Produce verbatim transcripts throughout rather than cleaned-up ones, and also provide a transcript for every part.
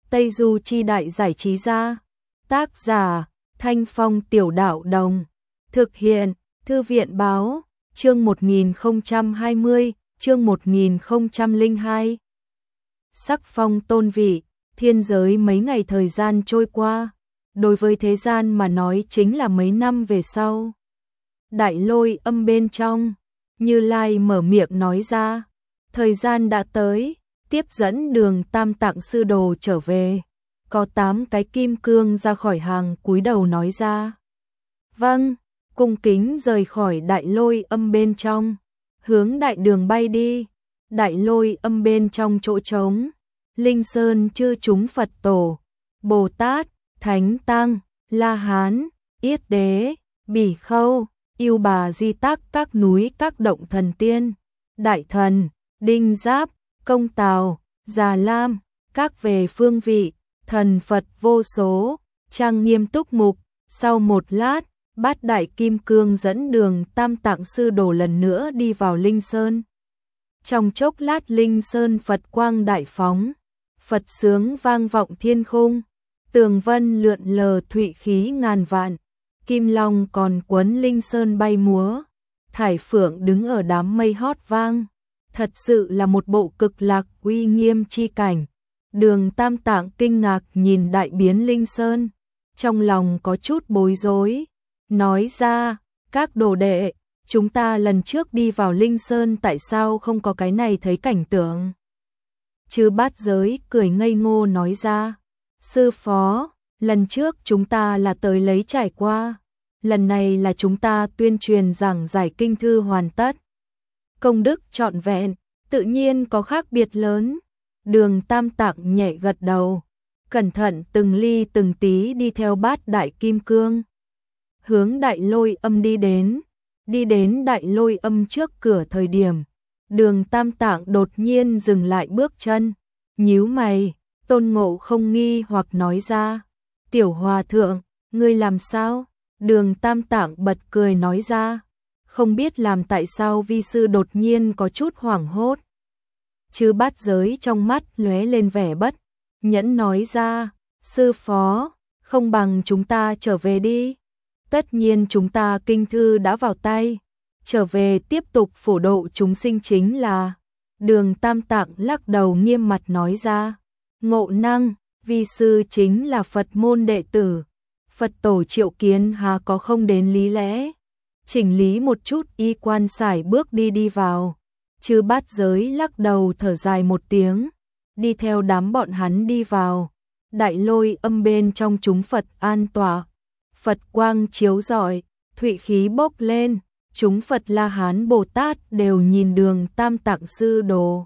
Tây Du Chi Đại Giải Trí Gia. Tác giả Thanh Phong Tiểu Đạo Đồng. Thực hiện Thư viện Báo. Chương một nghìn không trăm hai mươi, chương một nghìn không trăm lẻ hai. Sắc phong tôn vị, thiên giới mấy ngày thời gian trôi qua, đối với thế gian mà nói chính là mấy năm về sau. Đại Lôi Âm bên trong, Như Lai mở miệng nói ra, thời gian đã tới, tiếp dẫn Đường Tam Tạng sư đồ trở về. Có tám cái kim cương ra khỏi hàng cúi đầu nói ra. Vâng, cung kính rời khỏi Đại Lôi Âm bên trong, hướng đại đường bay đi. Đại Lôi Âm bên trong chỗ trống, Linh Sơn chư chúng Phật tổ, Bồ Tát, Thánh Tăng, La Hán, Yết Đế, Bỉ Khâu, Yêu Bà Di Tắc, các núi các động thần tiên, Đại Thần, Đinh Giáp, Công Tào, Già Lam, các về phương vị, thần Phật vô số, trang nghiêm túc mục. Sau một lát, Bát Đại Kim Cương dẫn Đường Tam Tạng sư đồ lần nữa đi vào Linh Sơn. Trong chốc lát Linh Sơn Phật quang đại phóng, Phật sướng vang vọng thiên khung, tường vân lượn lờ thụy khí ngàn vạn, kim long còn quấn Linh Sơn bay múa, thải phượng đứng ở đám mây hót vang, thật sự là một bộ cực lạc uy nghiêm chi cảnh. Đường Tam Tạng kinh ngạc nhìn đại biến Linh Sơn, trong lòng có chút bối rối, nói ra, các đồ đệ, chúng ta lần trước đi vào Linh Sơn tại sao không có cái này thấy cảnh tượng? Chư Bát Giới cười ngây ngô nói ra, sư phó, lần trước chúng ta là tới lấy trải qua, lần này là chúng ta tuyên truyền giảng giải kinh thư hoàn tất. Công đức trọn vẹn, tự nhiên có khác biệt lớn. Đường Tam Tạng nhẹ gật đầu, cẩn thận từng ly từng tí đi theo Bát Đại Kim Cương, hướng Đại Lôi Âm đi đến. Đi đến Đại Lôi Âm trước cửa thời điểm, Đường Tam Tạng đột nhiên dừng lại bước chân, nhíu mày. Tôn Ngộ Không nghi hoặc nói ra, tiểu hòa thượng, ngươi làm sao? Đường Tam Tạng bật cười nói ra, không biết làm tại sao vi sư đột nhiên có chút hoảng hốt. Chư Bát Giới trong mắt lóe lên vẻ bất nhẫn nói ra, sư phó, không bằng chúng ta trở về đi. Tất nhiên chúng ta kinh thư đã vào tay, trở về tiếp tục phổ độ chúng sinh chính là. Đường Tam Tạng lắc đầu nghiêm mặt nói ra, Ngộ Năng, vi sư chính là Phật môn đệ tử, Phật tổ triệu kiến hà có không đến lý lẽ. Chỉnh lý một chút y quan sải bước đi đi vào. Chư Bát Giới lắc đầu thở dài một tiếng, đi theo đám bọn hắn đi vào. Đại Lôi Âm bên trong chúng Phật an tọa, Phật quang chiếu rọi, thụy khí bốc lên, chúng Phật La Hán Bồ Tát đều nhìn Đường Tam Tạng sư đồ.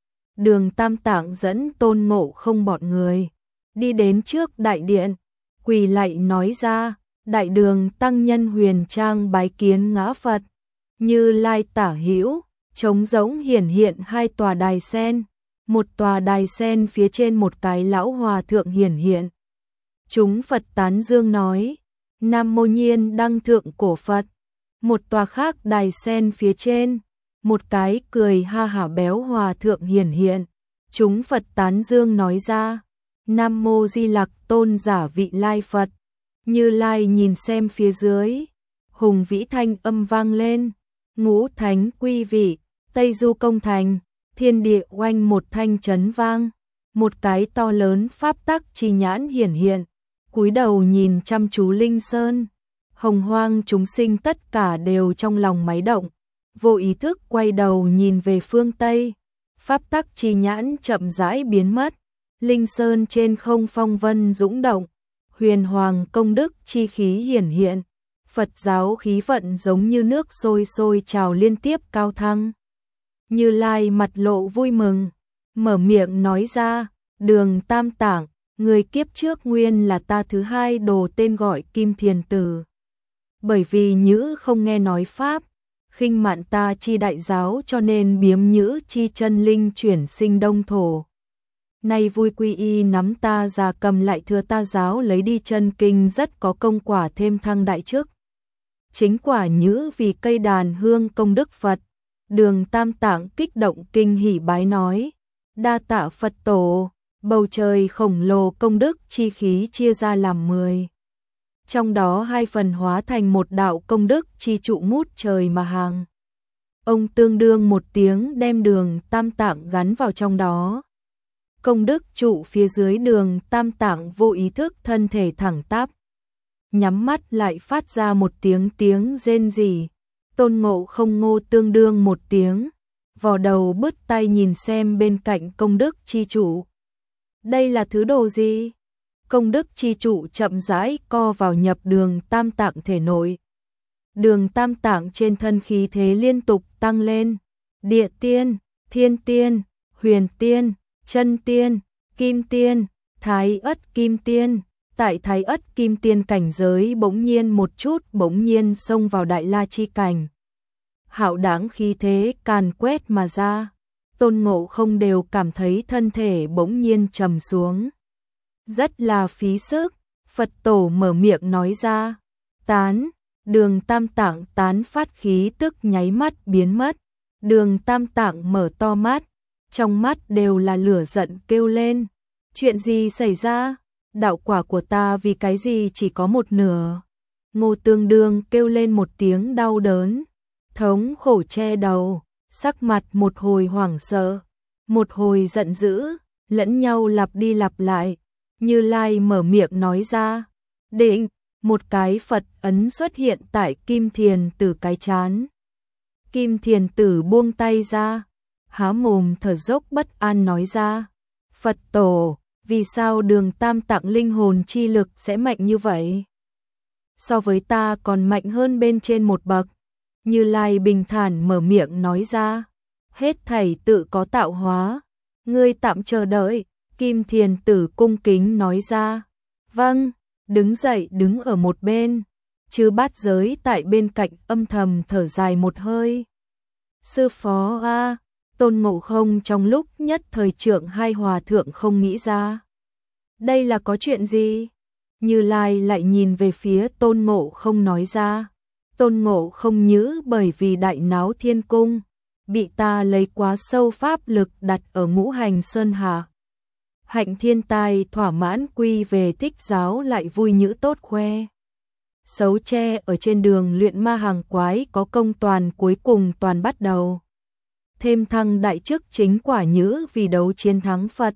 Đường Tam Tạng dẫn Tôn Ngộ Không bọn người đi đến trước đại điện, quỳ lạy nói ra, đại đường tăng nhân huyền trang bái kiến ngã Phật. Như Lai tả hữu, trống rỗng hiển hiện hai tòa đài sen, một tòa đài sen phía trên một cái lão hòa thượng hiển hiện. Chúng Phật tán dương nói, Nam Mô Nhiên Đăng Thượng Cổ Phật. Một tòa khác đài sen phía trên, một cái cười ha hả béo hòa thượng hiển hiện. Chúng Phật tán dương nói ra, Nam Mô Di Lặc Tôn Giả Vị Lai Phật. Như Lai nhìn xem phía dưới, hùng vĩ thanh âm vang lên, ngũ thánh quy vị, Tây Du công thành, thiên địa oanh một thanh chấn vang, một cái to lớn pháp tắc chi nhãn hiển hiện, cúi đầu nhìn chăm chú Linh Sơn. Hồng hoang chúng sinh tất cả đều trong lòng máy động, vô ý thức quay đầu nhìn về phương Tây. Pháp tắc chi nhãn chậm rãi biến mất, Linh Sơn trên không phong vân dũng động, huyền hoàng công đức chi khí hiển hiện, Phật giáo khí vận giống như nước sôi sôi trào liên tiếp cao thăng. Như Lai mặt lộ vui mừng, mở miệng nói ra, Đường Tam Tạng, người kiếp trước nguyên là ta thứ hai đồ tên gọi Kim Thiền Tử. Bởi vì nhữ không nghe nói Pháp, khinh mạn ta chi đại giáo cho nên biếm nhữ chi chân linh chuyển sinh đông thổ. Nay vui quy y nắm ta già cầm lại thừa ta giáo lấy đi chân kinh rất có công quả thêm thăng đại chức. Chính quả nhữ vì cây đàn hương công đức Phật. Đường Tam Tạng kích động kinh hỉ bái nói, đa tạ Phật tổ. Bầu trời khổng lồ công đức chi khí chia ra làm mười. Trong đó hai phần hóa thành một đạo công đức chi trụ ngút trời mà hàng. Ông tương đương một tiếng đem đường tam tạng gắn vào trong đó. Công đức trụ phía dưới đường tam tạng vô ý thức thân thể thẳng tắp. Nhắm mắt lại phát ra một tiếng tiếng rên rỉ. Tôn Ngộ Không ngô tương đương một tiếng. Vò đầu bứt tay nhìn xem bên cạnh công đức chi trụ. Đây là thứ đồ gì? Công đức chi trụ chậm rãi co vào nhập đường tam tạng thể nội. Đường tam tạng trên thân khí thế liên tục tăng lên. Địa tiên, thiên tiên, huyền tiên, chân tiên, kim tiên, thái ất kim tiên. Tại thái ất kim tiên cảnh giới bỗng nhiên một chút bỗng nhiên xông vào đại la chi cảnh. Hạo đãng khí thế càn quét mà ra. Tôn Ngộ Không đều cảm thấy thân thể bỗng nhiên trầm xuống. Rất là phí sức. Phật tổ mở miệng nói ra. Tán. Đường tam tạng tán phát khí tức nháy mắt biến mất. Đường tam tạng mở to mắt. Trong mắt đều là lửa giận kêu lên. Chuyện gì xảy ra? Đạo quả của ta vì cái gì chỉ có một nửa? Ngô Tương Đương kêu lên một tiếng đau đớn. Thống khổ che đầu. Sắc mặt một hồi hoảng sợ. Một hồi giận dữ. Lẫn nhau lặp đi lặp lại. Như Lai mở miệng nói ra. Định. Một cái Phật ấn xuất hiện tại Kim Thiền Tử cái chán. Kim Thiền Tử buông tay ra. Há mồm thở dốc bất an nói ra. Phật tổ, vì sao đường tam tạng linh hồn chi lực sẽ mạnh như vậy? So với ta còn mạnh hơn bên trên một bậc. Như Lai bình thản mở miệng nói ra. Hết thảy tự có tạo hóa. Ngươi tạm chờ đợi. Kim Thiền Tử cung kính nói ra. Vâng. Đứng dậy đứng ở một bên. Chư bát giới tại bên cạnh âm thầm thở dài một hơi. Sư phó a, Tôn Ngộ Không trong lúc nhất thời trưởng hai hòa thượng không nghĩ ra. Đây là có chuyện gì? Như Lai lại nhìn về phía Tôn Ngộ Không nói ra. Tôn Ngộ Không nhữ bởi vì đại náo thiên cung. Bị ta lấy quá sâu pháp lực đặt ở ngũ hành sơn hà. Hạnh thiên tai thỏa mãn quy về thích giáo lại vui nhữ tốt khoe. Xấu che ở trên đường luyện ma hàng quái có công toàn cuối cùng toàn bắt đầu. Thêm thăng đại chức chính quả nhữ vì đấu chiến thắng Phật.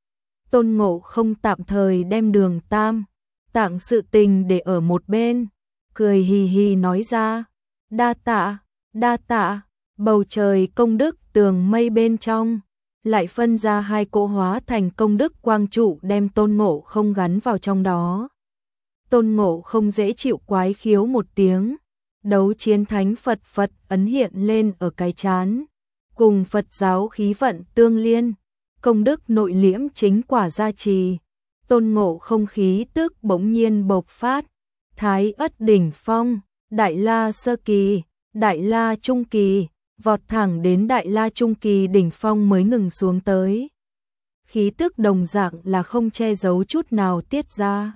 Tôn Ngộ Không tạm thời đem đường tam tạng sự tình để ở một bên. Cười hì hì nói ra. Đa tạ, đa tạ, bầu trời công đức tường mây bên trong. Lại phân ra hai cỗ hóa thành công đức quang trụ đem Tôn Ngộ Không gắn vào trong đó. Tôn Ngộ Không dễ chịu quái khiếu một tiếng. Đấu chiến thánh Phật Phật ấn hiện lên ở cái chán. Cùng Phật giáo khí vận tương liên. Công đức nội liễm chính quả gia trì. Tôn Ngộ Không khí tức bỗng nhiên bộc phát. Thái ất đỉnh phong, đại la sơ kỳ, đại la trung kỳ. Vọt thẳng đến đại la trung kỳ đỉnh phong mới ngừng xuống tới. Khí tức đồng dạng là không che giấu chút nào tiết ra.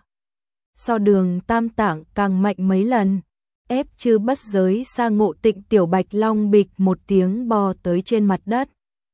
So đường tam tạng càng mạnh mấy lần. Ép chư bất giới sa Ngộ Tịnh tiểu bạch long bịch một tiếng bò tới trên mặt đất.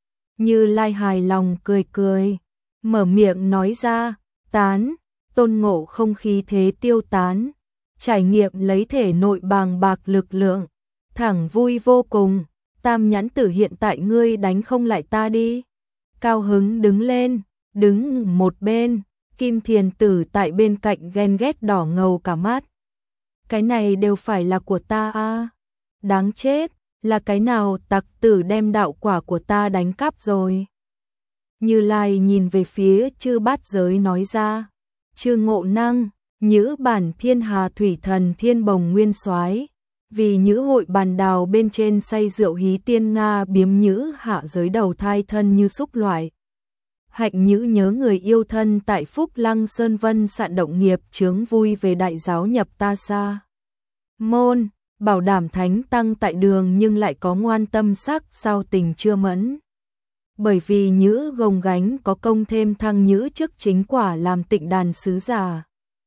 Như Lai hài lòng cười cười. Mở miệng nói ra. Tán. Tôn Ngộ Không khí thế tiêu tán. Trải nghiệm lấy thể nội bàng bạc lực lượng. Thẳng vui vô cùng. Tam nhãn tử hiện tại ngươi đánh không lại ta đi. Cao hứng đứng lên, đứng một bên, Kim Thiền Tử tại bên cạnh ghen ghét đỏ ngầu cả mắt. Cái này đều phải là của ta à? Đáng chết, là cái nào tặc tử đem đạo quả của ta đánh cắp rồi? Như Lai nhìn về phía chư bát giới nói ra. Chư Ngộ Năng, nhữ bản thiên hà thủy thần thiên bồng nguyên soái. Vì nhữ hội bàn đào bên trên say rượu hí tiên Nga biếm nhữ hạ giới đầu thai thân như xúc loại. Hạnh nhữ nhớ người yêu thân tại Phúc Lăng Sơn Vân sạn động nghiệp chướng vui về đại giáo nhập ta xa. Môn, bảo đảm thánh tăng tại đường nhưng lại có ngoan tâm sắc sao tình chưa mẫn. Bởi vì nhữ gồng gánh có công thêm thăng nhữ trước chính quả làm tịnh đàn sứ giả.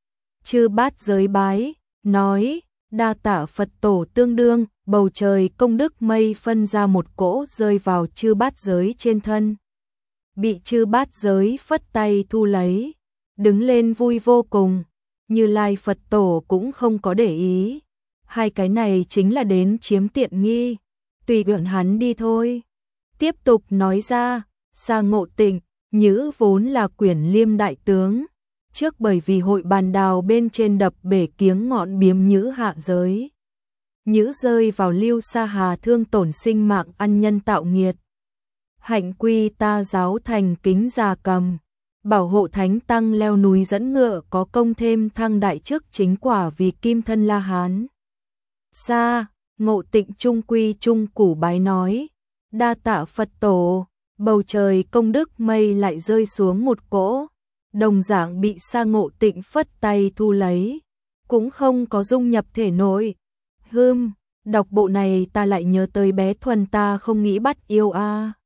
Chư bát giới bái, nói. Đa tạ Phật tổ tương đương, bầu trời công đức mây phân ra một cỗ rơi vào chư bát giới trên thân. bị chư bát giới phất tay thu lấy, đứng lên vui vô cùng. Như Lai Phật Tổ cũng không có để ý, hai cái này chính là đến chiếm tiện nghi, tùy bọn hắn đi thôi. Tiếp tục nói ra, Sa Ngộ Tịnh, Nhữ vốn là Quyển Liêm đại tướng, trước bởi vì hội bàn đào bên trên đập bể kiếng ngọn biếm Nhữ hạ giới. Nhữ rơi vào Lưu Sa Hà thương tổn sinh mạng ăn nhân tạo nghiệt. Hạnh quy ta giáo thành kính già cầm, bảo hộ thánh tăng leo núi dẫn ngựa có công thêm thăng đại chức chính quả vì kim thân La Hán. Sa Ngộ Tịnh trung quy trung củ bái nói, đa tạ Phật Tổ. Bầu trời công đức mây lại rơi xuống một cỗ, đồng dạng bị Sa Ngộ Tịnh phất tay thu lấy, cũng không có dung nhập thể nội. Hừm, đọc bộ này ta lại nhớ tới bé Thuần ta không nghĩ bắt yêu a.